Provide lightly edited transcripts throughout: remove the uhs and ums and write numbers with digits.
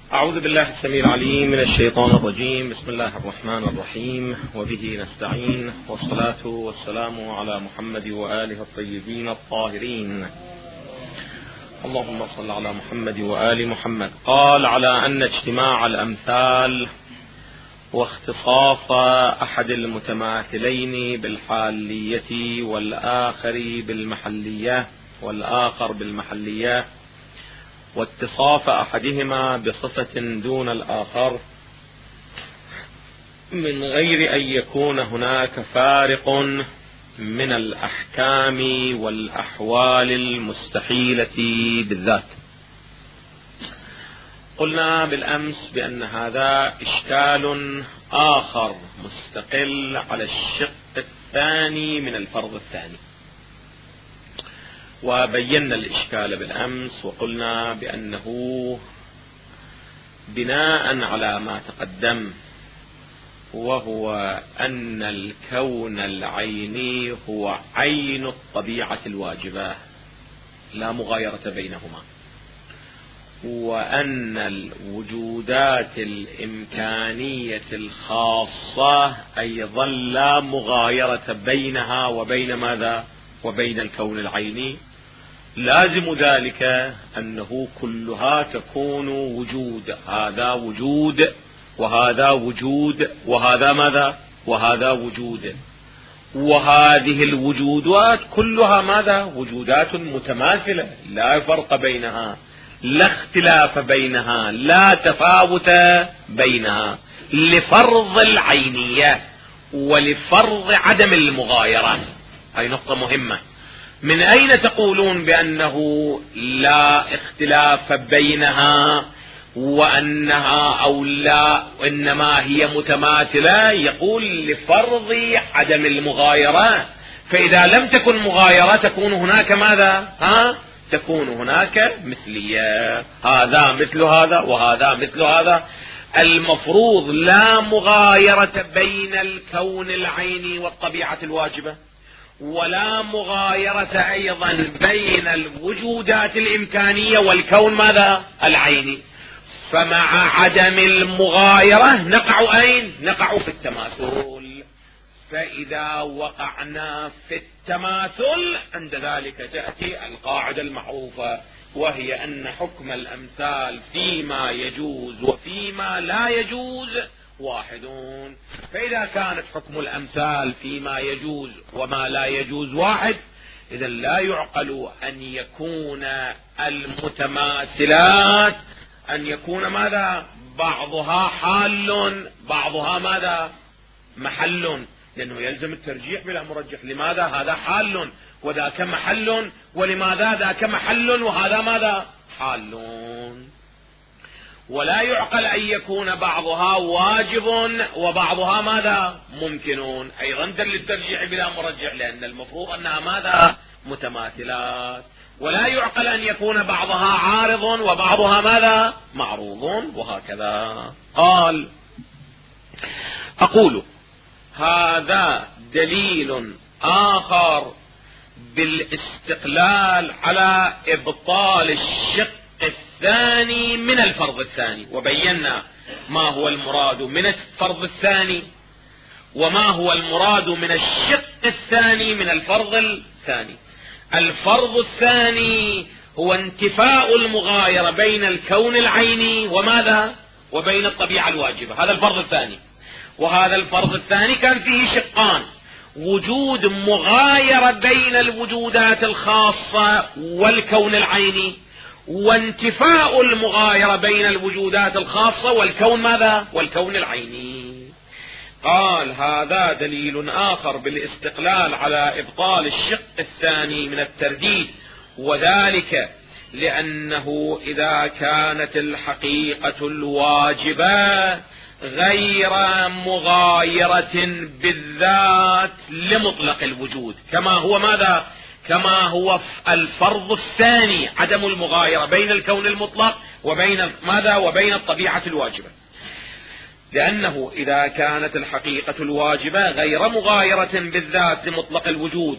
أعوذ بالله السميع العليم من الشيطان الرجيم. بسم الله الرحمن الرحيم، وبه نستعين، والصلاة والسلام على محمد وآله الطيبين الطاهرين. اللهم صل على محمد وآل محمد. قال: على أن اجتماع الأمثال واختصاص أحد المتماثلين بالحالية والآخر بالمحلية واتصاف أحدهما بصفة دون الآخر من غير أن يكون هناك فارق من الأحكام والأحوال المستحيلة بالذات. قلنا بالأمس بأن هذا إشكال آخر مستقل على الشق الثاني من الفرض الثاني، وبينا الإشكال بالأمس وقلنا بأنه بناء على ما تقدم، وهو أن الكون العيني هو عين الطبيعة الواجبة لا مغايرة بينهما، وأن الوجودات الإمكانية الخاصة أيضا لا مغايرة بينها وبين ماذا؟ وبين الكون العيني. لازم ذلك أنه كلها تكون وجود، هذا وجود وهذا وجود وهذا ماذا؟ وهذا وجود، وهذه الوجودات كلها ماذا؟ وجودات متماثلة لا فرق بينها، لا اختلاف بينها، لا تفاوت بينها، لفرض العينية ولفرض عدم المغايرة. هذه نقطة مهمة. من أين تقولون بأنه لا اختلاف بينها وأنها أو لا إنما هي متماثلة؟ يقول لفرض عدم المغايرة، فإذا لم تكن مغايرة تكون هناك ماذا؟ تكون هناك مثلية، هذا مثل هذا وهذا مثل هذا. المفروض لا مغايرة بين الكون العيني والطبيعة الواجبة، ولا مغايرة أيضا بين الوجودات الإمكانية والكون ماذا؟ العيني. فمع عدم المغايرة نقع أين؟ نقع في التماثل. فإذا وقعنا في التماثل عند ذلك تأتي القاعدة المعروفة، وهي أن حكم الأمثال فيما يجوز وفيما لا يجوز واحدون. فإذا كانت حكم الأمثال فيما يجوز وما لا يجوز واحد، إذا لا يعقل أن يكون المتماثلات أن يكون ماذا؟ بعضها حال بعضها ماذا؟ محل، لأنه يلزم الترجيح بلا مرجح. لماذا هذا حال وذاك محل؟ ولماذا ذاك محل وهذا ماذا؟ حال. ولا يعقل أن يكون بعضها واجب وبعضها ماذا؟ ممكنون، أيضا دل الترجيح بلا مرجح، لأن المفروض أنها ماذا؟ متماثلات. ولا يعقل أن يكون بعضها عارض وبعضها ماذا؟ معروض، وهكذا. قال: أقول هذا دليل آخر بالاستقلال على إبطال الشق الثاني من الفرض الثاني، وبينا ما هو المراد من الفرض الثاني وما هو المراد من الشق الثاني من الفرض الثاني. الفرض الثاني هو انتفاء المغايرة بين الكون العيني وماذا؟ وبين الطبيعة الواجبة. هذا الفرض الثاني. وهذا الفرض الثاني كان فيه شقان: وجود مغايرة بين الوجودات الخاصة والكون العيني، وانتفاء المغايرة بين الوجودات الخاصة والكون ماذا؟ والكون العيني. قال: هذا دليل آخر بالاستقلال على إبطال الشق الثاني من الترديد، وذلك لأنه إذا كانت الحقيقة الواجبة غير مغايرة بالذات لمطلق الوجود، كما هو ماذا؟ كما هو الفرض الثاني عدم المغايرة بين الكون المطلق وبين ماذا؟ وبين الطبيعة الواجبة. لأنه إذا كانت الحقيقة الواجبة غير مغايرة بالذات لمطلق الوجود،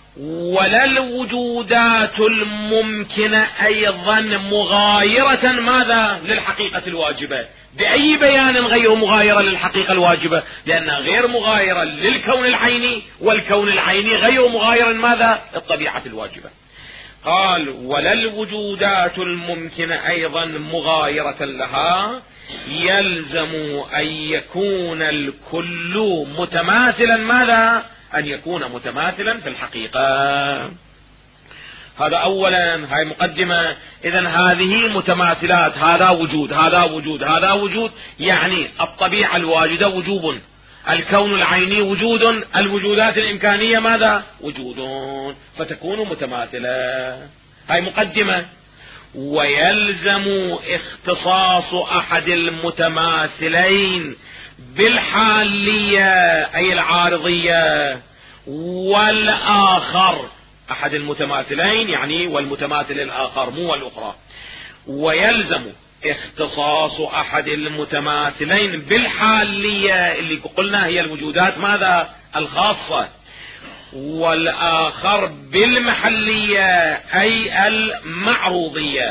ولا الوجودات الممكنة أيضا مغايرة ماذا للحقيقة الواجبة. بأي بيان غير مغايرة للحقيقة الواجبة؟ لأنها غير مغايرة للكون العيني، والكون العيني غير مغاير ماذا الطبيعة الواجبة. قال ولا الوجودات الممكنة أيضا مغايرة لها، يلزم أن يكون الكل متماثلا ماذا؟ أن يكون متماثلا في الحقيقة. هذا أولا، هاي مقدمة. إذن هذه متماثلات، هذا وجود هذا وجود هذا وجود، يعني الطبيعة الواجدة وجوب، الكون العيني وجود، الوجودات الإمكانية ماذا؟ وجود، فتكون متماثلة. هاي مقدمة. ويلزم اختصاص أحد المتماثلين بالحالية أي العارضية، والآخر أحد المتماثلين يعني والمتماثل الآخر مو الأخرى. ويلزم اختصاص أحد المتماثلين بالحالية اللي قلنا هي الوجودات ماذا الخاصة، والآخر بالمحلية أي المعروضية.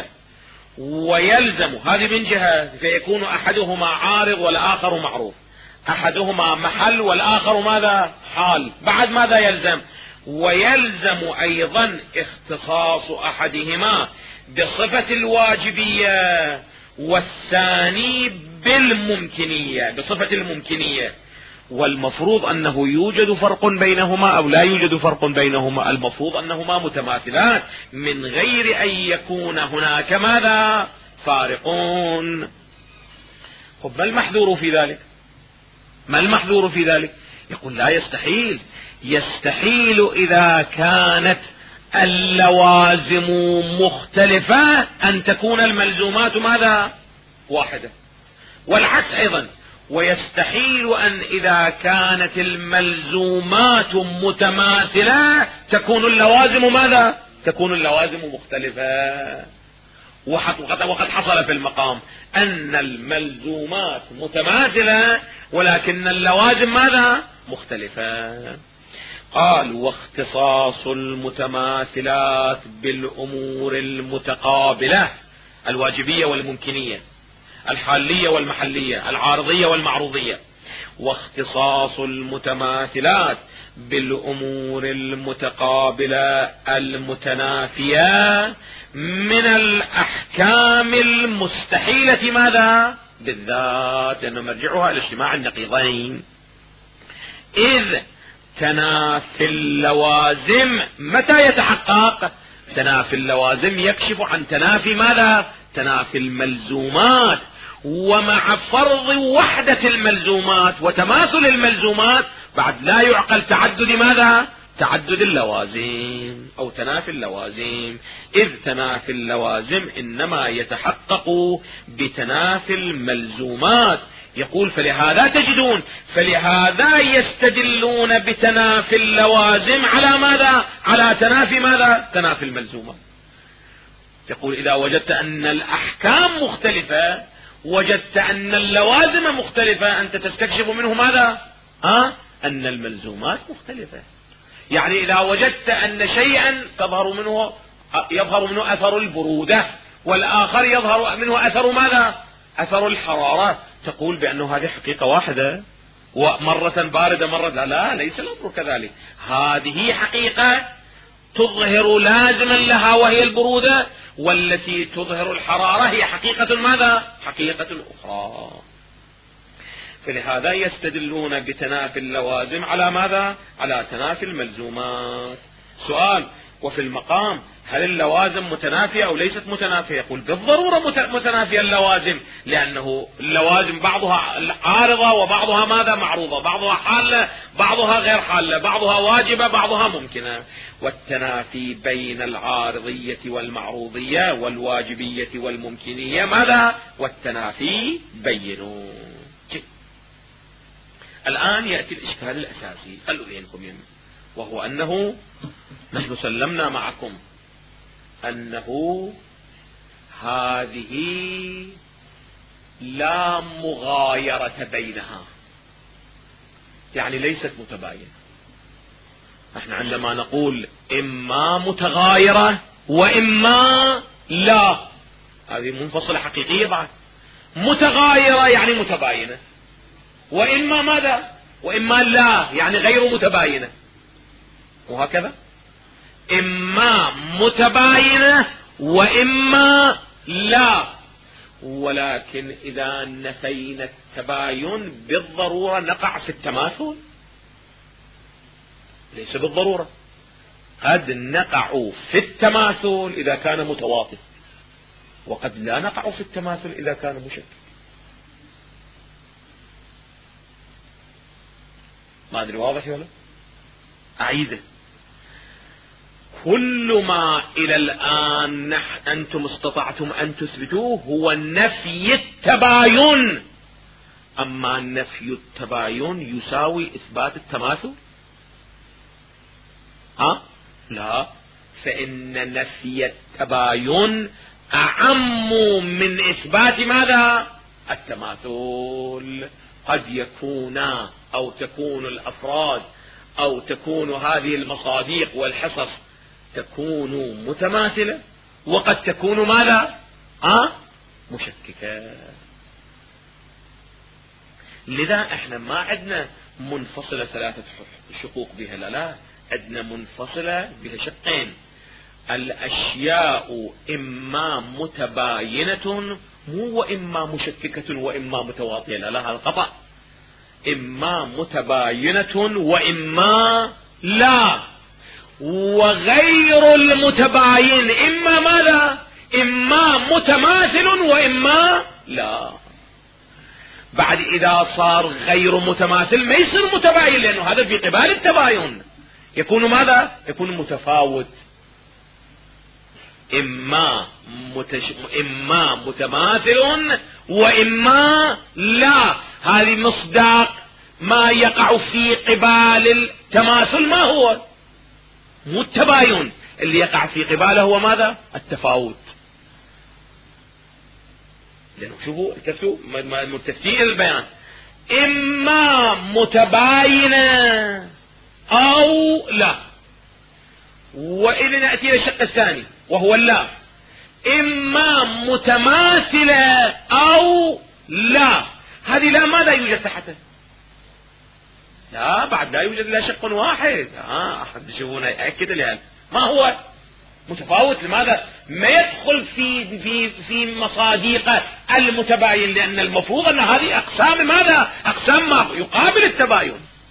ويلزم هذه من جهة، فيكون أحدهما عارض والآخر معروض، أحدهما محل والآخر ماذا حال. بعد ماذا يلزم؟ ويلزم أيضا اختصاص أحدهما بصفة الواجبية، والثاني بالممكنية بصفة الممكنية. والمفروض أنه يوجد فرق بينهما أو لا يوجد فرق بينهما، المفروض أنهما متماثلان من غير أن يكون هناك ماذا فارقون. طب ما المحذور في ذلك؟ ما المحذور في ذلك؟ يقول لا يستحيل. يستحيل إذا كانت اللوازم مختلفة أن تكون الملزومات ماذا واحدة، والعكس أيضا. ويستحيل أن إذا كانت الملزومات متماثلة تكون اللوازم ماذا؟ تكون اللوازم مختلفة. وقد حصل في المقام أن الملزومات متماثلة ولكن اللوازم ماذا؟ مختلفة. قال واختصاص المتماثلات بالأمور المتقابلة، الواجبية والممكنية، الحالية والمحلية، العارضية والمعروضية. واختصاص المتماثلات بالأمور المتقابلة المتنافية من الأحكام المستحيلة ماذا؟ بالذات، لأنه مرجعها إلى اجتماع النقيضين. إذ تنافي اللوازم متى يتحقق؟ تنافي اللوازم يكشف عن تنافي ماذا؟ تنافي الملزومات. ومع فرض وحدة الملزومات وتماثل الملزومات بعد لا يعقل تعدد ماذا؟ تعدد اللوازم أو تنافي اللوازم. إذ تنافي اللوازم إنما يتحقق بتنافي الملزومات. يقول فلهذا تجدون، فلهذا يستدلون بتنافي اللوازم على ماذا؟ على تنافي ماذا؟ تنافي الملزومات. يقول إذا وجدت أن الأحكام مختلفة، وجدت أن اللوازم مختلفة، أنت تستكشف منه ماذا؟ أن الملزومات مختلفة. يعني إذا وجدت أن شيئا يظهر منه أثر البرودة، والآخر يظهر منه أثر ماذا؟ أثر الحرارة، تقول بأنه هذه حقيقة واحدة، ومرة باردة مرة لا، ليس الأمر كذلك. هذه حقيقة تظهر لازما لها وهي البرودة، والتي تظهر الحرارة هي حقيقة ماذا؟ حقيقة أخرى. فلهذا يستدلون بتنافي اللوازم على ماذا؟ على تنافي الملزومات. سؤال: وفي المقام هل اللوازم متنافية أو ليست متنافية؟ يقول بالضرورة متنافية اللوازم، لأنه اللوازم بعضها عارضة وبعضها ماذا؟ معروضة، بعضها حالة بعضها غير حالة، بعضها واجبة بعضها ممكنة. والتنافي بين العارضية والمعروضية والواجبية والممكنية ماذا؟ والتنافي بينوا. الآن يأتي الإشكال الأساسي الذينكم يم، وهو أنه نحن سلمنا معكم أنه هذه لا مغايرة بينها، يعني ليست متباينة. احنا عندما نقول إما متغايرة وإما لا، هذه منفصلة حقيقية بعد. متغايرة يعني متباينة، وإما ماذا؟ وإما لا يعني غير متباينة، وهكذا. إما متباينة وإما لا. ولكن إذا نفينا التباين بالضرورة نقع في التماثل؟ ليس بالضرورة، قد نقع في التماثل إذا كان متواطئ، وقد لا نقع في التماثل إذا كان مشكك. ما أدري واضح ولا؟ أعيده. كل ما إلى الآن أنتم استطعتم أن تثبتوه هو نفي التباين. أما نفي التباين يساوي إثبات التماثل؟ لا، فإن نفي التباين أعم من إثبات ماذا؟ التماثل. قد يكون أو تكون الأفراد أو تكون هذه المصاديق والحصص تكون متماثلة، وقد تكون ماذا؟ مشككة. لذا احنا ما عندنا منفصلة ثلاثة شقوق بها، لا، عندنا منفصلة بها شقين. الأشياء إما متباينة مو وإما مشككة وإما متواطئة، لا، هذا خطأ. إما متباينة وإما لا. وغير المتباين إما ماذا؟ إما متماثل وإما لا. بعد إذا صار غير متماثل ما يصير متباين، لأنه هذا في قبال التباين يكون ماذا؟ يكون متفاوت. إما متماثل وإما لا. هذه مصداق ما يقع في قبال التماثل. ما هو؟ مو التباين، اللي يقع في قباله هو ماذا؟ التفاوت. لأنه شوفوا التفتوا ملتفتين البيان، إما متباينة أو لا. وإذا نأتي إلى الشق الثاني وهو لا، إما متماثلة أو لا. هذه لا، ماذا يوجد تحته؟ لا، بعد لا يوجد إلا شق واحد. أحد يشوفونه يأكد لها ما هو متفاوت. لماذا؟ ما يدخل في مصاديق المتباين، لأن المفروض أن هذه أقسام ماذا؟ أقسام ما يقابل التباين.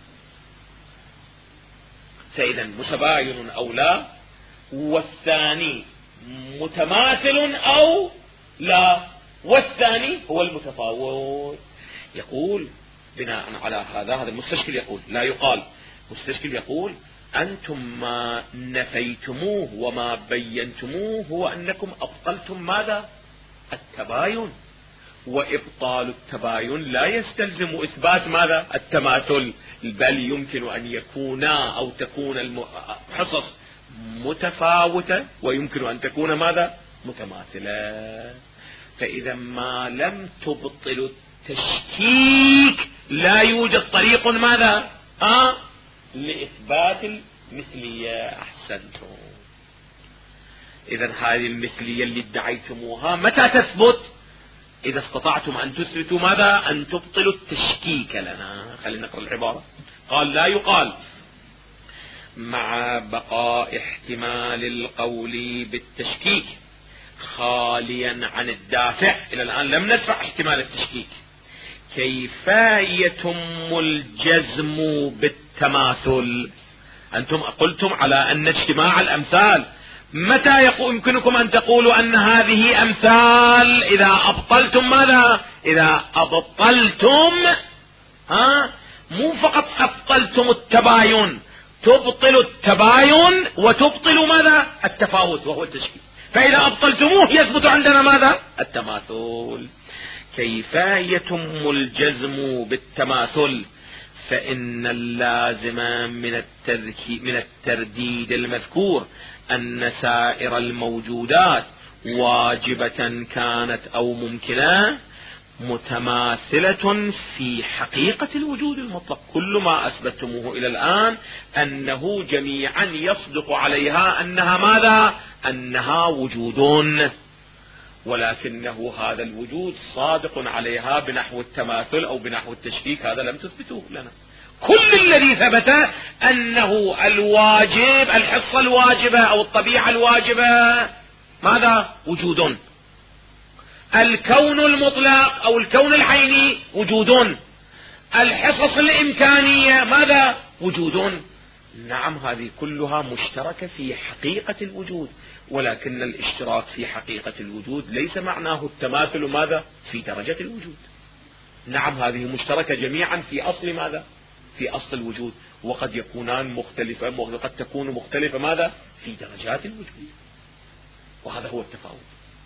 فإذا متباين أو لا، والثاني متماثل أو لا، والثاني هو المتفاوت. يقول بناء على هذا المستشكل يقول، لا يقال، مستشكل يقول أنتم ما نفيتموه وما بينتموه هو أنكم أبطلتم ماذا؟ التباين. وإبطال التباين لا يستلزم إثبات ماذا؟ التماثل، بل يمكن أن يكونا أو تكون الحصص متفاوتة ويمكن أن تكون ماذا؟ متماثلة. فإذا ما لم تبطل التشكيك لا يوجد طريق ماذا؟ لإثبات المثلية. أحسنتم. إذا هذه المثلية اللي ادعيتموها متى تثبت؟ إذا استطعتم أن تثبتوا ماذا؟ أن تبطلوا التشكيك لنا. خلينا نقرأ العبارة. قال لا يقال مع بقاء احتمال القول بالتشكيك خاليا عن الدافع. إلى الآن لم ندفع احتمال التشكيك. كيف يتم الجزم بالتماثل؟ أنتم قلتم على أن اجتماع الأمثال. متى يمكنكم أن تقولوا أن هذه أمثال؟ إذا أبطلتم ماذا؟ إذا أبطلتم مو فقط أبطلتم التباين، تبطل التباين وتبطل ماذا؟ التفاوت وهو التشكيل. فإذا أبطلتموه يثبت عندنا ماذا؟ التماثل. كيف يتم الجزم بالتماثل؟ فإن اللازم من الترديد المذكور أن سائر الموجودات واجبة كانت أو ممكنة متماثلة في حقيقة الوجود المطلق. كل ما أثبتموه إلى الآن أنه جميعا يصدق عليها أنها ماذا؟ أنها وجودون، ولكنه هذا الوجود صادق عليها بنحو التماثل أو بنحو التشكيك، هذا لم تثبتوه لنا. كل الذي ثبت أنه الواجب، الحصة الواجبة أو الطبيعة الواجبة ماذا؟ وجود. الكون المطلق أو الكون العيني وجود. الحصص الإمكانية ماذا؟ وجود. نعم، هذه كلها مشتركة في حقيقة الوجود، ولكن الاشتراك في حقيقة الوجود ليس معناه التماثل ماذا؟ في درجة الوجود. نعم، هذه مشتركة جميعا في أصل ماذا؟ في أصل الوجود، وقد يكونان مختلفة، وقد تكون مختلفة ماذا؟ في درجات الوجود، وهذا هو التفاوت.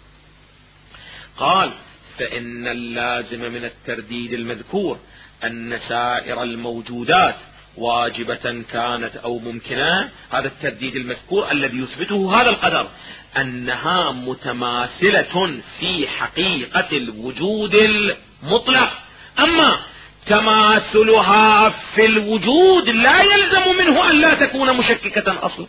قال: فإن اللازم من الترديد المذكور أن سائر الموجودات واجبة كانت أو ممكنة، هذا الترديد المذكور الذي يثبته هذا القدر، أنها متماثلة في حقيقة الوجود المطلق. أما تماثلها في الوجود لا يلزم منه أن لا تكون مشككة أصلا.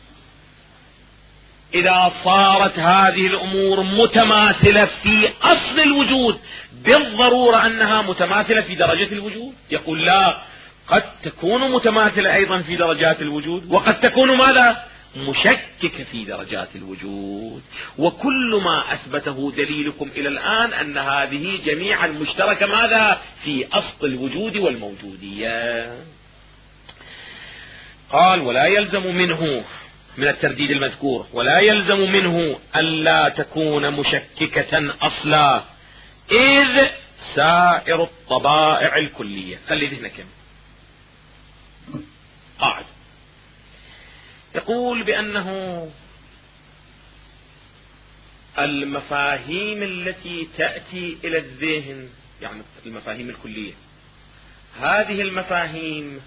إذا صارت هذه الأمور متماثلة في أصل الوجود بالضرورة أنها متماثلة في درجة الوجود؟ يقول لا، قد تكون متماثلة أيضا في درجات الوجود، وقد تكون ماذا؟ مشككة في درجات الوجود. وكل ما أثبته دليلكم إلى الآن أن هذه جميعا مشتركة ماذا؟ في أصل الوجود والموجودية. قال: ولا يلزم منه، من الترديد المذكور، ولا يلزم منه ألا تكون مشككة أصلا، إذ سائر الطبائع الكلية. خلي ذهنك قاعد يقول بأنه المفاهيم التي تأتي إلى الذهن، يعني المفاهيم الكلية، هذه المفاهيم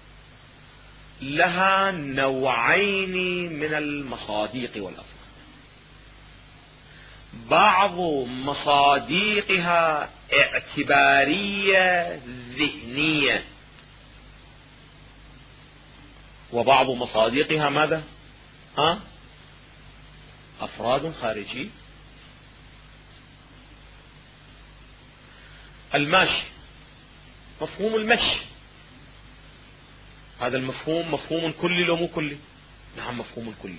لها نوعين من المصادق والأفراد. بعض مصادقها اعتبارية ذهنية، وبعض مصادقها ماذا؟ أفراد خارجي. المشي، مفهوم المشي، هذا المفهوم مفهوم كلي لو مو كلي؟ نعم، مفهوم الكلي،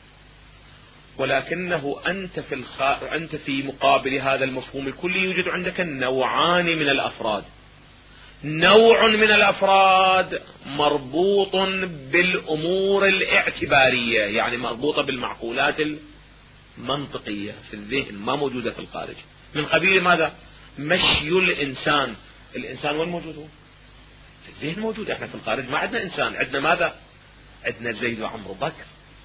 ولكنه أنت في مقابل هذا المفهوم الكلي يوجد عندك نوعان من الأفراد. نوع من الأفراد مربوط بالأمور الاعتبارية، يعني مربوطة بالمعقولات المنطقية في الذهن، ما موجودة في الخارج، من قبيل ماذا؟ مشي الإنسان. الإنسان وين موجود؟ هو في الذهن موجود. احنا في الخارج ما عندنا إنسان، عندنا ماذا؟ عندنا زيد وعمرو بكر.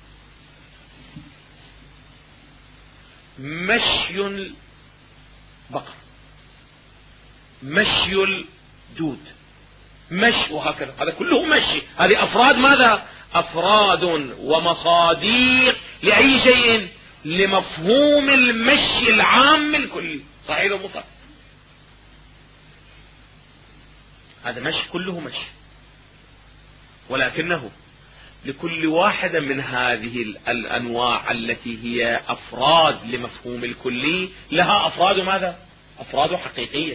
مشي البقر، مشي الدود، مشي، وهكذا، هذا كله مشي. هذه أفراد ماذا؟ أفراد ومصاديق لأي شيء؟ لمفهوم المشي العام الكلي. صحيح ولا مطلق؟ هذا مشي، كله مشي، ولكنه لكل واحدة من هذه الأنواع التي هي أفراد لمفهوم الكلي لها أفراد ماذا؟ أفراد حقيقية.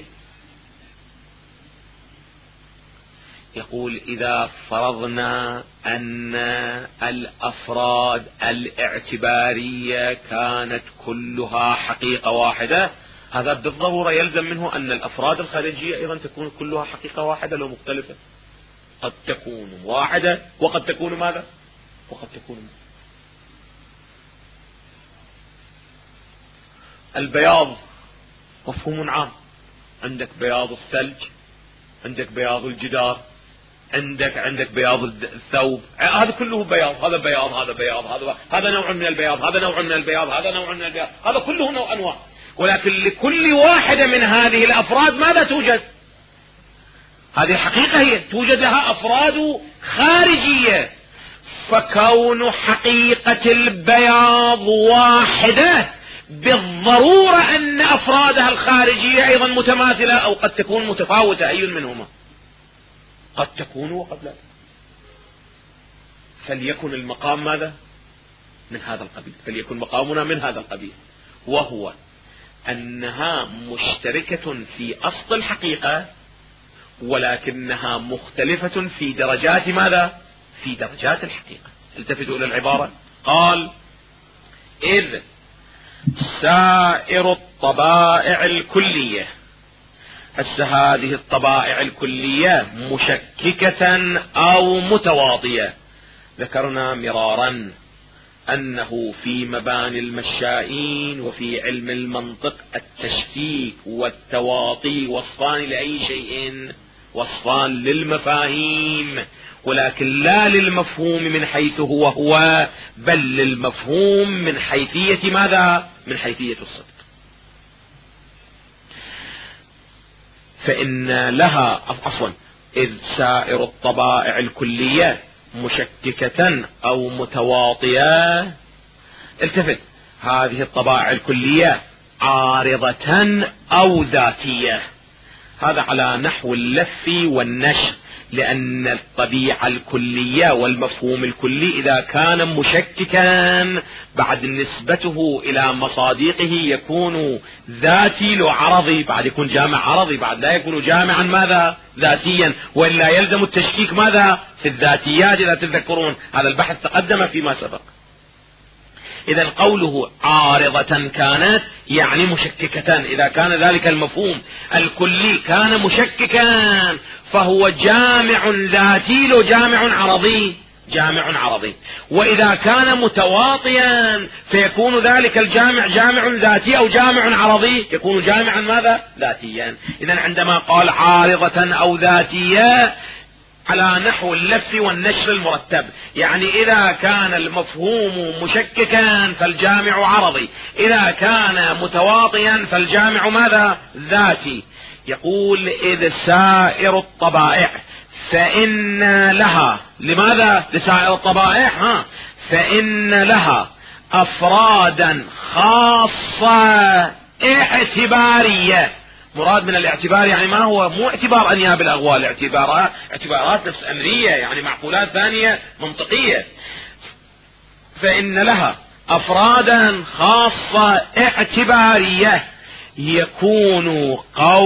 يقول: إذا فرضنا أن الأفراد الاعتبارية كانت كلها حقيقة واحدة، هذا بالضرورة يلزم منه أن الأفراد الخارجية أيضا تكون كلها حقيقة واحدة لو مختلفة. قد تكون واحدة وقد تكون ماذا؟ وقد تكون البياض مفهوم عام. عندك بياض الثلج، عندك بياض الجدار، عندك بياض الثوب، هذا كله بياض. هذا بياض، هذا بياض، هذا نوع من البياض، هذا نوع من البياض، هذا نوع من البياض، هذا كله نوع أنواع. ولكن لكل واحدة من هذه الأفراد ماذا توجد؟ هذه الحقيقة هي توجد لها أفراد خارجية. فكون حقيقة البياض واحدة بالضرورة أن أفرادها الخارجية أيضا متماثلة أو قد تكون متفاوتة، أي منهما؟ قد تكون وقد لا. فليكن المقام ماذا؟ من هذا القبيل، فليكن مقامنا من هذا القبيل، وهو أنها مشتركة في أصل الحقيقة ولكنها مختلفة في درجات ماذا؟ في درجات الحقيقة. التفتوا إلى العبارة، قال: إذ سائر الطبائع الكلية. هذه الطبائع الكلية مشككة أو متواطية. ذكرنا مرارا أنه في مباني المشائين وفي علم المنطق التشكيك والتواطي وصفان لأي شيء؟ وصفان للمفاهيم، ولكن لا للمفهوم من حيث هو بل للمفهوم من حيثية ماذا؟ من حيثية الصدق. فإن لها عفوا إذ سائر الطبائع الكلية مشككة أو متواطية. التفت، هذه الطبائع الكلية عارضة أو ذاتية، هذا على نحو اللف والنشر، لأن الطبيعة الكلية والمفهوم الكلي إذا كان مشككا بعد نسبته إلى مصادقه يكون ذاتي لو عرضي، بعد يكون جامع عرضي، بعد لا يكون جامعا ماذا؟ ذاتيا، وإلا يلزم التشكيك ماذا؟ في الذاتيات. إذا تذكرون هذا البحث تقدم فيما سبق. إذا قوله عارضة كانت يعني مشككة، إذا كان ذلك المفهوم الكلي كان مشككا فهو جامع ذاتي لو جامع عرضي، جامع عرضي. وإذا كان متواطيا فيكون ذلك الجامع جامع ذاتي أو جامع عرضي، يكون جامعا ماذا؟ ذاتيا. إذا عندما قال عارضة أو ذاتية على نحو اللف والنشر المرتب، يعني إذا كان المفهوم مشككا فالجامع عرضي، إذا كان متواطيا فالجامع ماذا؟ ذاتي. يقول: إذ سائر الطبائع، فإن لها، لماذا لسائر الطبائع؟ فإن لها أفرادا خاصة اعتبارية. مراد من الاعتبار يعني ما هو؟ مو اعتبار أنياب الأغوال، اعتبارات نفس أمرية، يعني معقولات ثانية منطقية. فإن لها أفرادا خاصة اعتبارية يكون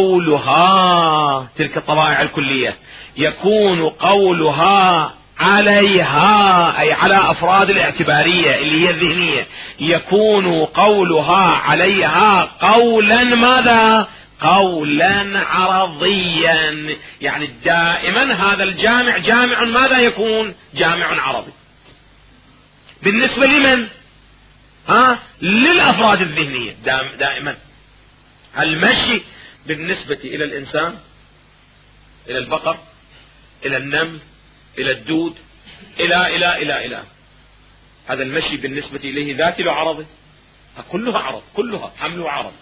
قولها، تلك الطبائع الكلية، يكون قولها عليها أي على أفراد الاعتبارية اللي هي الذهنية، يكون قولها عليها قولا ماذا؟ قولا عرضيا. يعني دائما هذا الجامع جامع ماذا يكون؟ جامع عرضي. بالنسبة لمن؟ للأفراد الذهنية دائما. المشي بالنسبة إلى الإنسان، إلى البقر، إلى النمل، إلى الدود، إلى هذا المشي بالنسبة إليه ذاتي لو عرضي؟ كلها عرض، كلها حمل وعرض.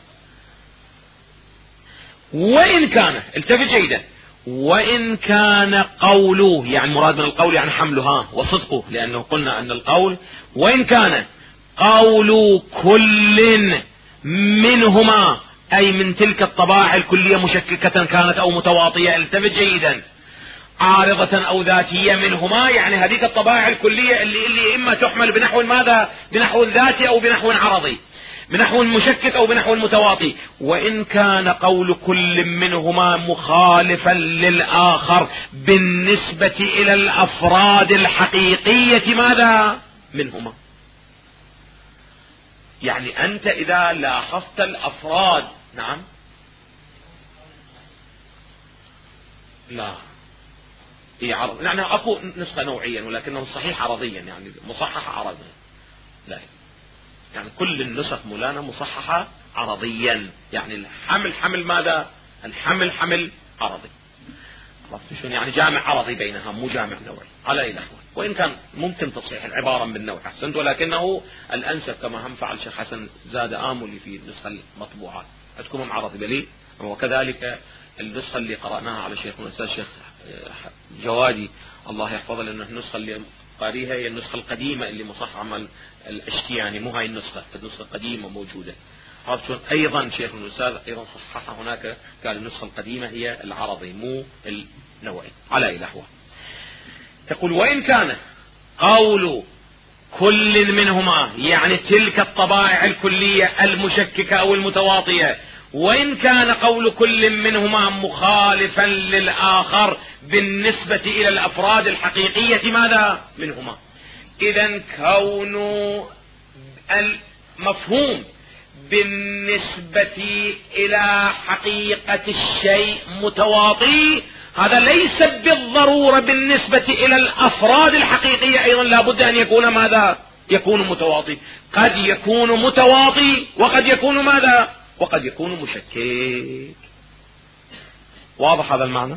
وإن كان، التفت جيدا، وإن كان قوله، يعني مراد من القول يعني حملها وصدقه، لأنه قلنا أن القول، وإن كان قول كل منهما أي من تلك الطبائع الكلية مشككة كانت أو متواطية، التفت جيدا، عارضة أو ذاتية منهما، يعني هذيك الطبائع الكلية اللي إما تحمل بنحو ماذا؟ بنحو ذاتي أو بنحو عرضي، بنحو مشكك أو بنحو متواطي. وإن كان قول كل منهما مخالفا للآخر بالنسبة إلى الأفراد الحقيقية ماذا؟ منهما. يعني أنت إذا لاحظت الأفراد، نعم، لا عرض، يعني أكو نسخة نوعيا ولكنه صحيح عرضيا، يعني مصحح عرضيا، لا، يعني كل النسخ مولانا مصححة عرضيا، يعني الحمل حمل ماذا؟ الحمل حمل عرضي. يعني جامع عرضي بينها، مو جامع نوعي على أي نحو. وإن كان ممكن تصحيح العبارة بالنوع أحسنت، ولكنه الأنسب كما هم فعل الشيخ حسن زاد آملي في النسخة المطبوعات أتكون عرضي بلي. وكذلك النسخة اللي قرأناها على شيخنا الأستاذ الشيخ جوادي الله يحفظه، لأنه النسخة اللي قاريها هي النسخة القديمة اللي مصححة الاشتياني، مو هاي النسخة، النسخة القديمة موجودة. عرفتم؟ ايضا شيخ الأستاذ ايضا صححها هناك، قال النسخة القديمة هي العرضي مو النووي. على إله هو تقول وإن كان قول كل منهما، يعني تلك الطبائع الكلية المشككة أو المتواطية، وإن كان قول كل منهما مخالفا للآخر بالنسبة إلى الأفراد الحقيقية ماذا منهما. إذن كون المفهوم بالنسبة إلى حقيقة الشيء متواطي، هذا ليس بالضرورة بالنسبة إلى الأفراد الحقيقية أيضا لابد أن يكون ماذا؟ يكون متواطي. قد يكون متواطي وقد يكون ماذا؟ وقد يكون مشكك. واضح هذا المعنى؟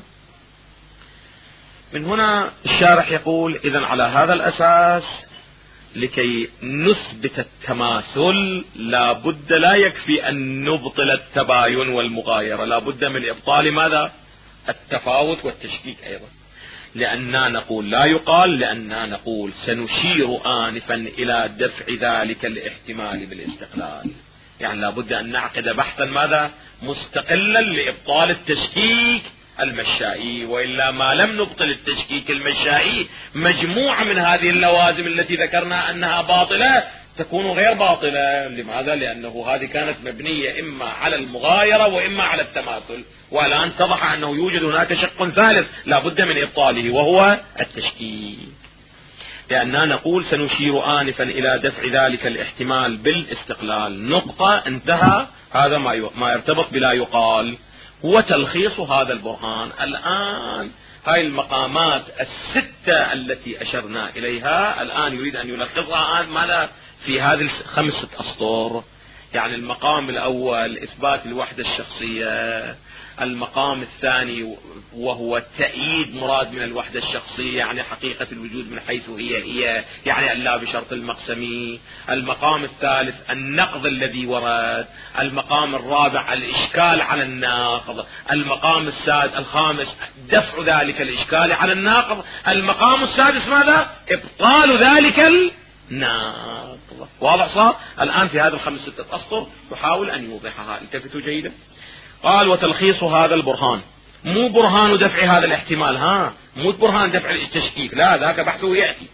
من هنا الشارح يقول إذن على هذا الأساس لكي نثبت التماثل لابد، لا يكفي أن نبطل التباين والمغايرة، لابد من إبطال ماذا؟ التفاوت والتشكيك أيضا. لأننا نقول لا يقال، لأننا نقول سنشير آنفا إلى دفع ذلك الاحتمال بالاستقلال. يعني لابد أن نعقد بحثا ماذا؟ مستقلا لإبطال التشكيك المشائي، وإلا ما لم نبطل التشكيك المشائي مجموعة من هذه اللوازم التي ذكرنا أنها باطلة تكون غير باطلة. لماذا؟ لأنه هذه كانت مبنية إما على المغايرة وإما على التماثل، والآن اتضح أنه يوجد هناك شق ثالث لابد من إبطاله وهو التشكيك. لأننا نقول سنشير آنفا إلى دفع ذلك الاحتمال بالاستقلال. نقطة، انتهى. هذا ما يرتبط بلا يقال. وتلخيص هذا البرهان الآن هاي المقامات الستة التي أشرنا إليها الآن يريد أن يلخصها ماذا في هذه الخمسة أسطر. يعني المقام الأول إثبات الوحدة الشخصية، المقام الثاني وهو تأييد مراد من الوحدة الشخصية يعني حقيقة الوجود من حيث هي يعني ألا بشرط المقسمي. المقام الثالث النقض الذي ورد. المقام الرابع الإشكال على الناقض. المقام الخامس دفع ذلك الإشكال على الناقض. المقام السادس ماذا؟ إبطال ذلك الناقض. واضح صار؟ الآن في هذا الخمس ستة أسطر يحاول أن يوضحها. التفتوا جيدا. قال وتلخيص هذا البرهان، مو برهان دفع هذا الاحتمال، مو برهان دفع التشكيك، لا ذاك بحثه يأتي.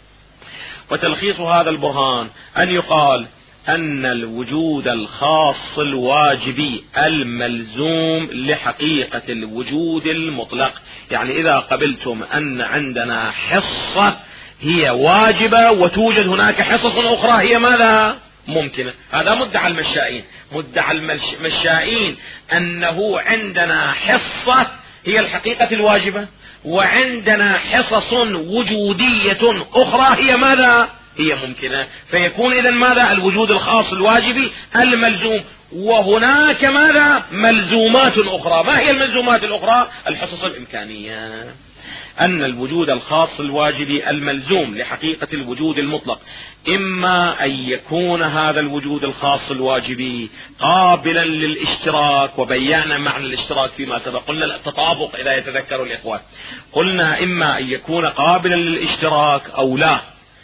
وتلخيص هذا البرهان أن يقال أن الوجود الخاص الواجبي الملزوم لحقيقة الوجود المطلق، يعني إذا قبلتم أن عندنا حصة هي واجبة وتوجد هناك حصص أخرى هي ماذا؟ ممكنة. هذا مدعى المشائين. مدعى المشائين أنه عندنا حصة هي الحقيقة الواجبة، وعندنا حصص وجودية أخرى هي ماذا؟ هي ممكنة. فيكون إذن ماذا؟ الوجود الخاص الواجبي الملزوم، وهناك ماذا؟ ملزومات أخرى. ما هي الملزومات الأخرى؟ الحصص الإمكانية. أن الوجود الخاص الواجبي الملزوم لحقيقة الوجود المطلق إما أن يكون هذا الوجود الخاص الواجبي قابلا للاشتراك، وبينا معنى الاشتراك فيما سبق، قلنا التطابق إذا يتذكروا الإخوة، قلنا إما أن يكون قابلا للاشتراك أو لا.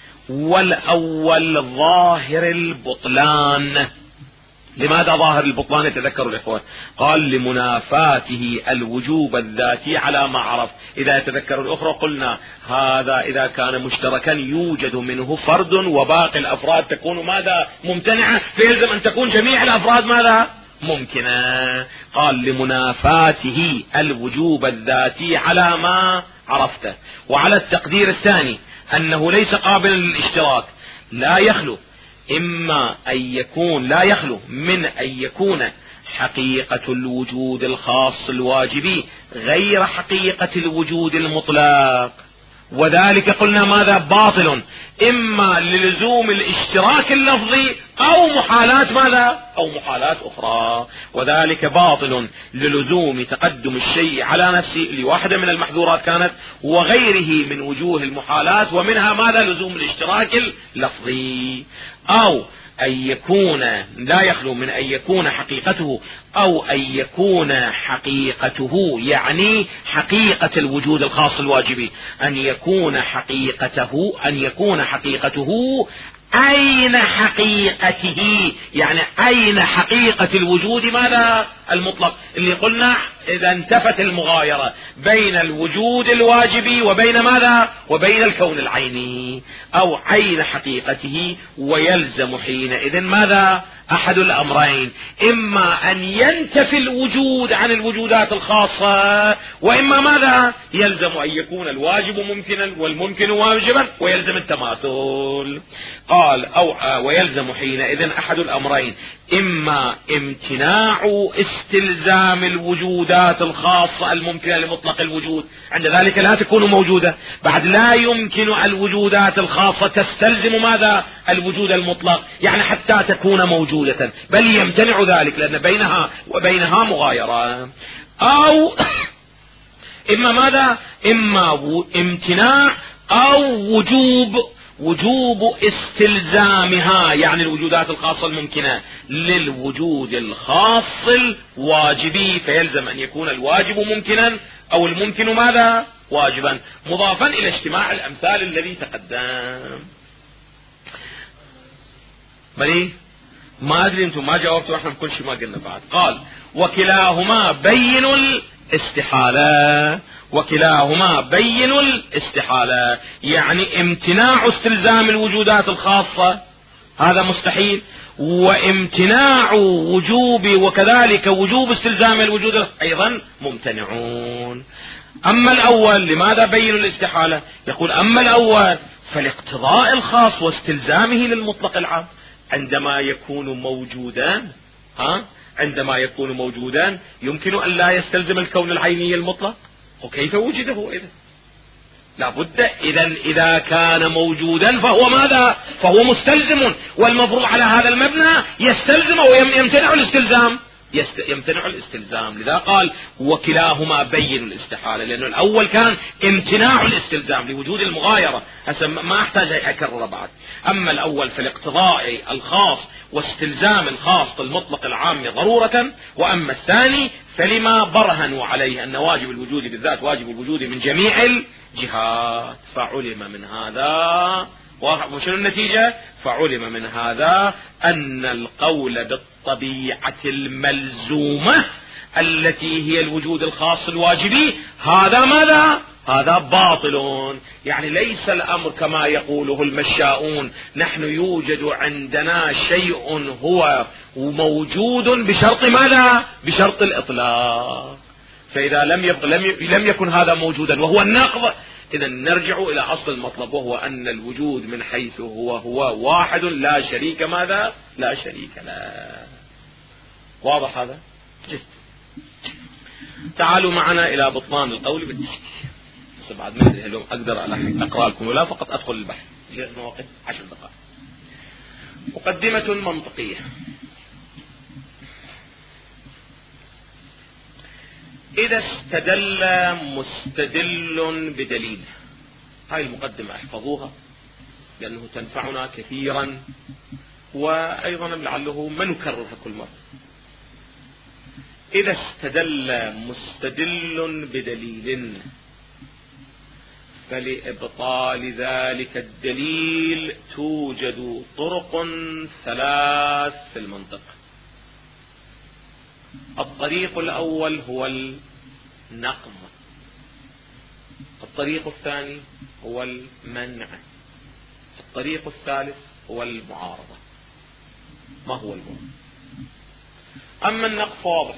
والأول ظاهر البطلان. لماذا ظاهر البطلان يتذكر الإخوة؟ قال لمنافاته الوجوب الذاتي على ما عرف. إذا يتذكر الأخرى قلنا هذا إذا كان مشتركا يوجد منه فرد وباقي الأفراد تكون ماذا؟ ممتنعة، فيلزم أن تكون جميع الأفراد ماذا؟ ممكنة. قال لمنافاته الوجوب الذاتي على ما عرفته. وعلى التقدير الثاني أنه ليس قابلا للاشتراك لا يخلو إما أن يكون لا يخلو من أن يكون حقيقة الوجود الخاص الواجبي غير حقيقة الوجود المطلق، وذلك قلنا ماذا؟ باطل، إما للزوم الاشتراك اللفظي أو محالات ماذا؟ أو محالات أخرى. وذلك باطل للزوم تقدم الشيء على نفسه لواحدة من المحظورات كانت، وغيره من وجوه المحالات، ومنها ماذا؟ لزوم الاشتراك اللفظي. أو أن يكون لا يخلو من أن يكون حقيقته أو أن يكون حقيقته، يعني حقيقة الوجود الخاص الواجبي، أن يكون حقيقته أين حقيقته، يعني أين حقيقة الوجود ماذا المطلق، اللي قلنا إذا انتفت المغايرة بين الوجود الواجبي وبين ماذا وبين الكون العيني، أو أين حقيقته. ويلزم حينئذ ماذا أحد الأمرين، إما أن ينتفي الوجود عن الوجودات الخاصة، وإما ماذا يلزم أن يكون الواجب ممكنا والممكن واجبا، ويلزم التماثل. قال ويلزم حينئذ أحد الأمرين، إما امتناع استلزام الوجودات الخاصة الممكنة لمطلق الوجود، عند ذلك لا تكون موجودة، بعد لا يمكن الوجودات الخاصة تستلزم ماذا الوجود المطلق، يعني حتى تكون موجودة، بل يمتنع ذلك لأن بينها وبينها مغايرة. أو إما ماذا، إما امتناع أو وجوب استلزامها، يعني الوجودات الخاصة الممكنة للوجود الخاص الواجبي، فيلزم أن يكون الواجب ممكنا أو الممكن ماذا واجبا، مضافا إلى اجتماع الأمثال الذي تقدم. بلي ما أدري أنتم ما جاوبتوا، احنا بكل شيء ما قلنا بعد. قال وكلاهما بين الاستحالة، يعني امتناع استلزام الوجودات الخاصة هذا مستحيل، وامتناع وكذلك وجوب استلزام الوجود أيضا ممتنعون. أما الأول لماذا بين الاستحالة؟ يقول أما الأول فالاقتضاء الخاص واستلزامه للمطلق العام عندما يكون موجودا يمكن أن لا يستلزم الكون العيني المطلق، وكيف وجده إذا لابد إذا كان موجودا فهو ماذا، فهو مستلزم، والمفروض على هذا المبنى يستلزم ويمتنع الاستلزام. لذا قال وكلاهما بين الاستحالة، لأنه الأول كان امتناع الاستلزام لوجود المغايرة، ما أحتاج أكرر بعد. أما الأول فالاقتضاء الخاص واستلزام الخاص المطلق العام ضرورة، وأما الثاني فلما برهنوا عليه أن واجب الوجود بالذات واجب الوجود من جميع الجهات. فعلم من هذا، وشنو النتيجة؟ فعلم من هذا أن القول بالطبيعة الملزومة التي هي الوجود الخاص الواجبي هذا ماذا؟ هذا باطل، يعني ليس الأمر كما يقوله المشاؤون، نحن يوجد عندنا شيء هو موجود بشرط ماذا؟ بشرط الإطلاق، فإذا لم يكن هذا موجودا وهو النقض، إذا نرجع إلى أصل المطلب، وهو أن الوجود من حيث هو واحد لا شريك ماذا؟ لا شريك له. واضح هذا؟ جد. تعالوا معنا إلى بطلان القول بالتشكيك. بعد ما أدري هل أقدر أقرأ لكم ولا فقط أدخل البحث، لأنه وقت 10 دقائق. مقدمة منطقية. إذا استدل مستدل بدليل، هاي المقدمة احفظوها لأنه تنفعنا كثيرا، وأيضا لعله ما نكررها كل مرة. إذا استدل مستدل بدليل فلإبطال ذلك الدليل توجد طرق 3 في المنطق. الطريق الأول هو النقض، الطريق الثاني هو المنع، الطريق الثالث هو المعارضة. ما هو المعارضة؟ أما النقض واضح،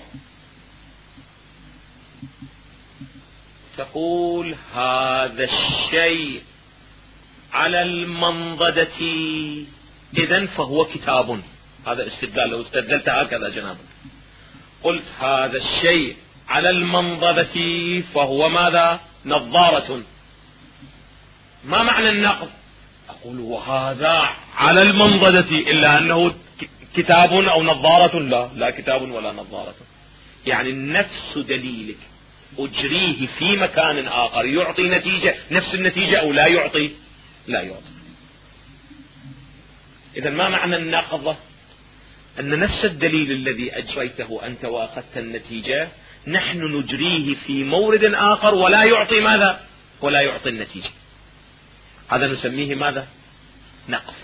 تقول هذا الشيء على المنضدة إذن فهو كتاب، هذا استدلال. لو استدلت هكذا جنابك قلت هذا الشيء على المنضدة فهو ماذا؟ نظارة. ما معنى النقض؟ أقول وهذا على المنضدة إلا أنه كتاب أو نظارة؟ لا كتاب ولا نظارة. يعني نفس دليلك أجريه في مكان آخر يعطي نتيجة نفس النتيجة أو لا يعطي؟ لا يعطي. إذا ما معنى النقض؟ أن نفس الدليل الذي أجريته أنت وأخذت النتيجة نحن نجريه في مورد آخر ولا يعطي ماذا؟ ولا يعطي النتيجة. هذا نسميه ماذا؟ نقض.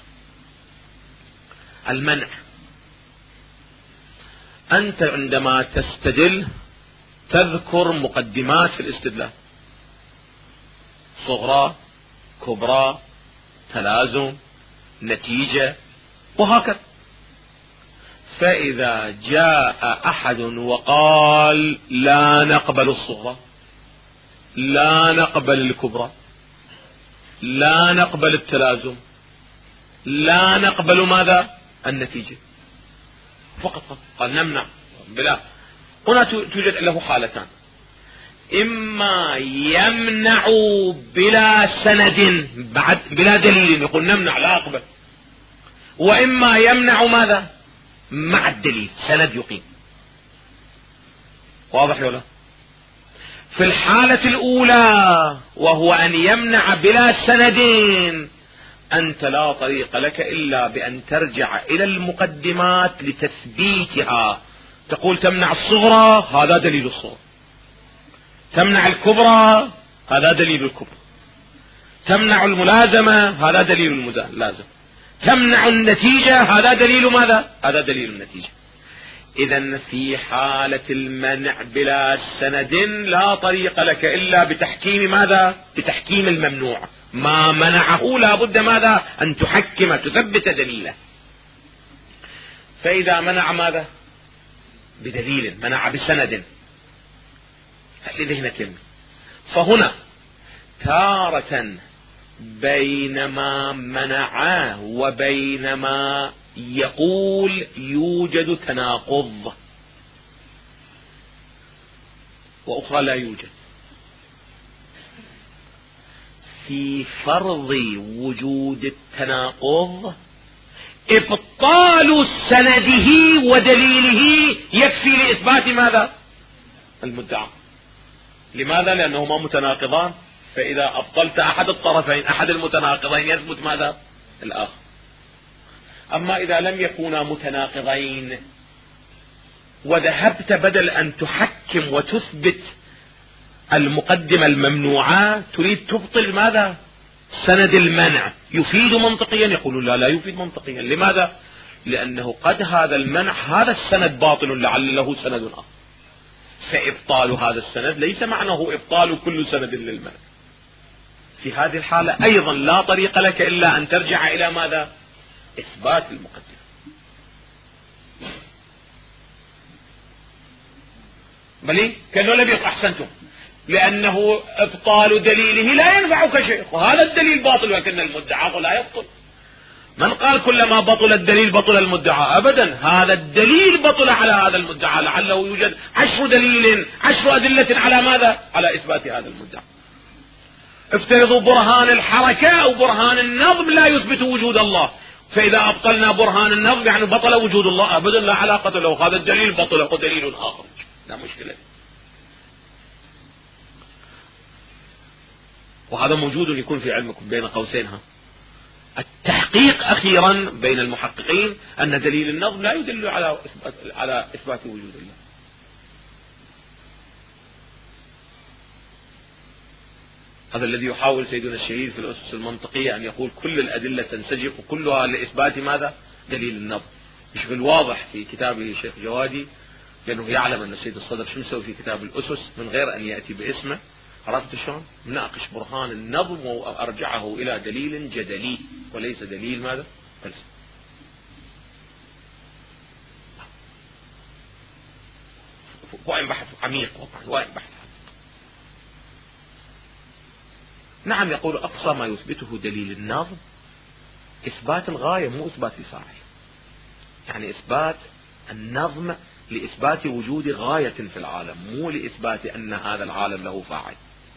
المنع، أنت عندما تستدل تذكر مقدمات في الاستدلال، صغرى، كبرى، تلازم، نتيجة، وهكذا. فإذا جاء أحد وقال لا نقبل الصغرى، لا نقبل الكبرى، لا نقبل التلازم، لا نقبل ماذا؟ النتيجة فقط، قال نمنع بلا. هنا توجد له حالتان: إما يمنع بلا سند بعد بلا دليل يقول نمنع لا أقبل، وإما يمنع ماذا؟ مع الدليل، سند يقيم. واضح ولا؟ في الحالة الأولى وهو أن يمنع بلا سند أنت لا طريق لك إلا بأن ترجع إلى المقدمات لتثبيتها. تقول تمنع الصغرى، هذا دليل الصغرى. تمنع الكبرى، هذا دليل الكبرى. تمنع الملازمة، هذا دليل الملازمة. تمنع النتيجة، هذا دليل ماذا؟ هذا دليل النتيجة. إذن في حالة المنع بلا سند لا طريق لك إلا بتحكيم ماذا؟ بتحكيم الممنوع. ما منعه لا بد ماذا؟ أن تحكم، تثبت دليله. فإذا منع ماذا؟ بدليل، منع بسند، لذهن كلمة. فهنا تارة بينما منع وبينما يقول يوجد تناقض، وأخرى لا يوجد. في فرض وجود التناقض إبطال سنده ودليله يكفي لإثبات ماذا؟ المدعى. لماذا؟ لأنهما متناقضان، فإذا أبطلت أحد الطرفين أحد المتناقضين يثبت ماذا؟ الآخر. أما إذا لم يكونا متناقضين وذهبت بدل أن تحكم وتثبت المقدمة الممنوعة تريد تبطل ماذا؟ سند المنع. يفيد منطقيا؟ يقول لا يفيد منطقيا. لماذا؟ لأنه قد هذا المنع هذا السند باطل لعل له سند آخر، فإبطال هذا السند ليس معناه إبطال كل سند للمنع. في هذه الحالة أيضا لا طريق لك إلا أن ترجع إلى ماذا؟ إثبات المقدمة. بلي كأنه لم يقع. أحسنتم، لأنه إبطال دليله لا ينفعك شيء، وهذا الدليل باطل ولكن المدعى لا يبطل. من قال كلما بطل الدليل بطل المدعى؟ أبدا، هذا الدليل بطل على هذا المدعى، لعله يوجد 10 دليل 10 أدلة على ماذا؟ على إثبات هذا المدعى. افترضوا برهان الحركة أو برهان النظم لا يثبت وجود الله، فإذا أبطلنا برهان النظم يعني بطل وجود الله؟ أبدا، لا علاقة له، هذا الدليل بطل ودليل آخر، لا مشكلة. وهذا موجود يكون في علمكم بين قوسين. التحقيق أخيرا بين المحققين أن دليل النظم لا يدل على إثبات وجود الله. هذا الذي يحاول سيدنا الشهيد في الأسس المنطقية أن يقول كل الأدلة تنسجم كلها لإثبات ماذا؟ دليل النظم. مش بالواضح في كتابه الشيخ جوادي، لأنه يعلم أن السيد الصدر شو مسوي في كتاب الأسس من غير أن يأتي باسمه. عرفت شلون؟ ناقش برهان النظم وأرجعه إلى دليل جدلي وليس دليل ماذا؟ فلسفي. وين بحث عميق وين بحث. نعم، يقول أقصى ما يثبته دليل النظم إثبات الغاية مو إثبات الفاعل، يعني إثبات النظم لإثبات وجود غاية في العالم، مو لإثبات أن هذا العالم له فاعل،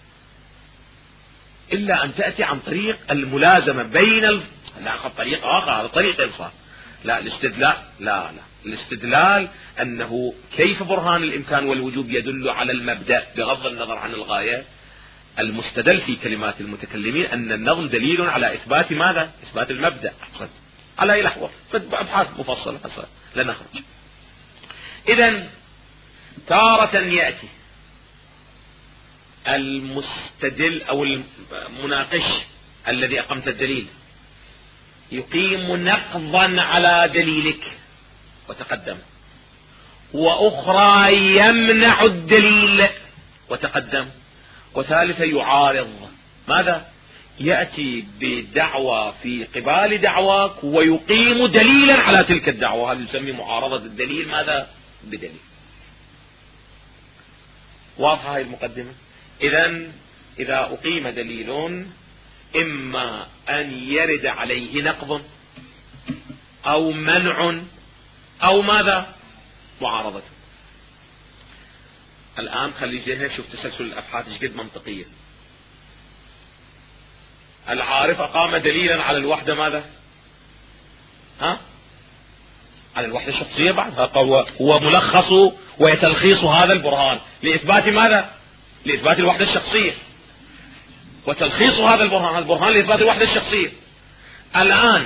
إلا أن تأتي عن طريق الملازمة بين لا طريق آخر، هذا طريق إنصاف. لا الاستدلال، لا الاستدلال أنه كيف برهان الإمكان والوجوب يدل على المبدأ بغض النظر عن الغاية. المستدل في كلمات المتكلمين أن النظم دليل على إثبات ماذا؟ إثبات المبدأ. على أي لحظة أبحاث مفصلة لا نخرج. إذن تارة يأتي المستدل أو المناقش الذي أقمت الدليل يقيم نقضا على دليلك وتقدم، وأخرى يمنع الدليل وتقدم، وثالثة يعارض. ماذا؟ يأتي بدعوى في قبال دعواك ويقيم دليلا على تلك الدعوى. هذا يسمى معارضة الدليل ماذا؟ بدليل. واضحة هذه المقدمة. إذا أقيم دليل إما أن يرد عليه نقض أو منع أو ماذا؟ معارضة. الآن خلي جهة شوف تسلسل الأبحاث ايش قد منطقية. العارف أقام دليلا على الوحدة ماذا؟ على الوحدة الشخصية بعد. هو ملخص ويتلخيص هذا البرهان لإثبات ماذا؟ لإثبات الوحدة الشخصية، وتلخيص هذا البرهان لإثبات الوحدة الشخصية. الآن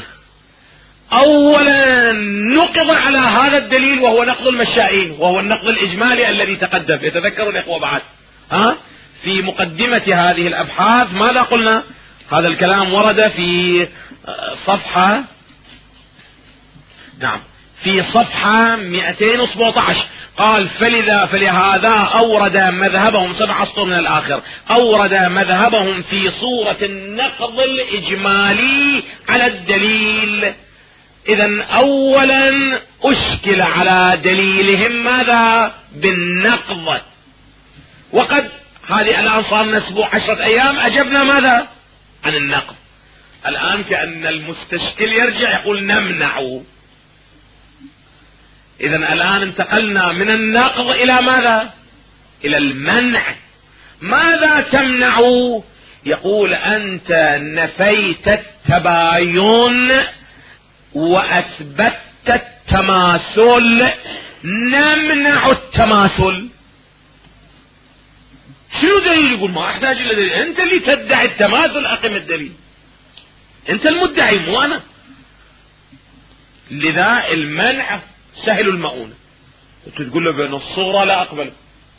أولا نقض على هذا الدليل وهو نقض المشائين، وهو النقض الإجمالي الذي تقدم. يتذكر الإخوة بعد في مقدمة هذه الأبحاث ماذا قلنا؟ هذا الكلام ورد في صفحة في صفحة 217. قال فلهذا أورد مذهبهم 7 أسطر من الآخر، أورد مذهبهم في صورة النقض الإجمالي على الدليل. إذن أولا أشكل على دليلهم ماذا؟ بالنقض. وقد هذه الآن صار أسبوع 10 أيام أجبنا ماذا؟ عن النقض. الآن كأن المستشكل يرجع يقول نمنع. إذن الآن انتقلنا من النقض إلى ماذا؟ إلى المنع. ماذا تمنع؟ يقول أنت نفيت التباين وأثبتت التماثل، نمنع التماثل. شنو دليل؟ يقول ما أحتاج إلى دليل، أنت اللي تدعي التماثل أقم الدليل، أنت المدعي مو أنا. لذا المنع سهل المؤونة. تقول له بين الصغرى لا أقبل،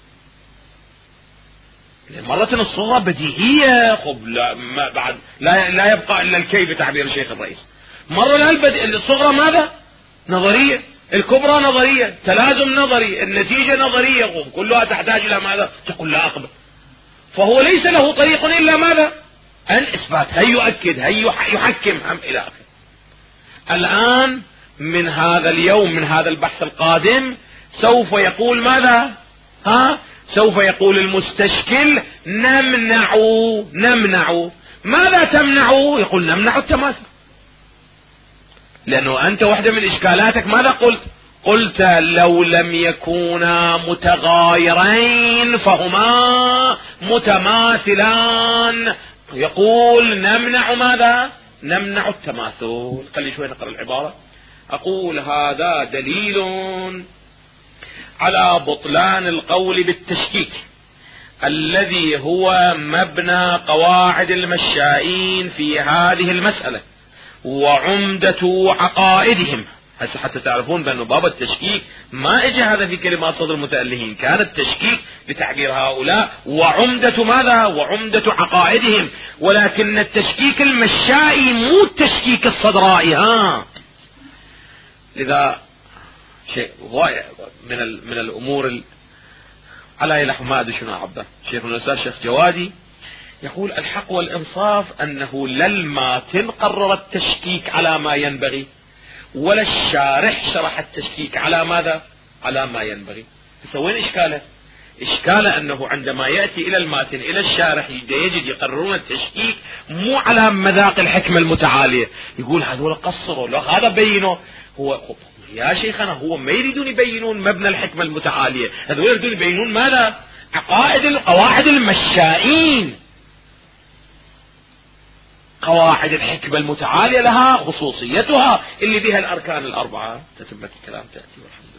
مرة الصغرى بديهية، خب لا بعد لا يبقى إلا الكي بتعبير الشيخ الرئيس. مرة لا الصغرى ماذا؟ نظرية، الكبرى نظرية، تلازم نظري، النتيجة نظرية، كلها تحتاج إلى ماذا؟ تقول لا أقبل. فهو ليس له طريق إلا ماذا؟ أن إثبات، هي يؤكد، هي يحكم إلى آخره. الآن من هذا اليوم، من هذا البحث القادم، سوف يقول ماذا؟ سوف يقول المستشكل نمنع. ماذا تمنع؟ يقول نمنع التماثل. لأنه أنت واحدة من إشكالاتك ماذا قلت؟ قلت لو لم يكونا متغايرين فهما متماثلان. يقول نمنع ماذا؟ نمنع التماثل. خلي شوي نقرأ العبارة. أقول هذا دليل على بطلان القول بالتشكيك الذي هو مبنى قواعد المشائين في هذه المسألة وعمدة عقائدهم. هسه حتى تعرفون بأن باب التشكيك ما اجى هذا في كلمات صدر المتألهين، كان التشكيك بتعبير هؤلاء وعمدة ماذا؟ وعمدة عقائدهم. ولكن التشكيك المشائي مو التشكيك الصدرائي. لذا شيء ضائع من الأمور على لحظة ما أدري شنو عبده. شيخنا الأستاذ شيخ جوادي يقول الحق والإنصاف أنه لا الماتن قرر التشكيك على ما ينبغي، ولا الشارح شرح التشكيك على ماذا؟ على ما ينبغي. وين إشكاله؟ إشكاله أنه عندما يأتي إلى الماتن إلى الشارح يجد يقررون التشكيك مو على مذاق الحكمة المتعالية. يقول هذول قصروا، لا هذا بينوا. هو يا شيخنا هو ما يريدون يبينون مبنى الحكمة المتعالية، هذول يريدون يبينون ماذا؟ قواعد المشائين. قواعد الحكمة المتعالية لها خصوصيتها اللي بها الأركان الأربعة. تتمة الكلام تأتي والحمد لله.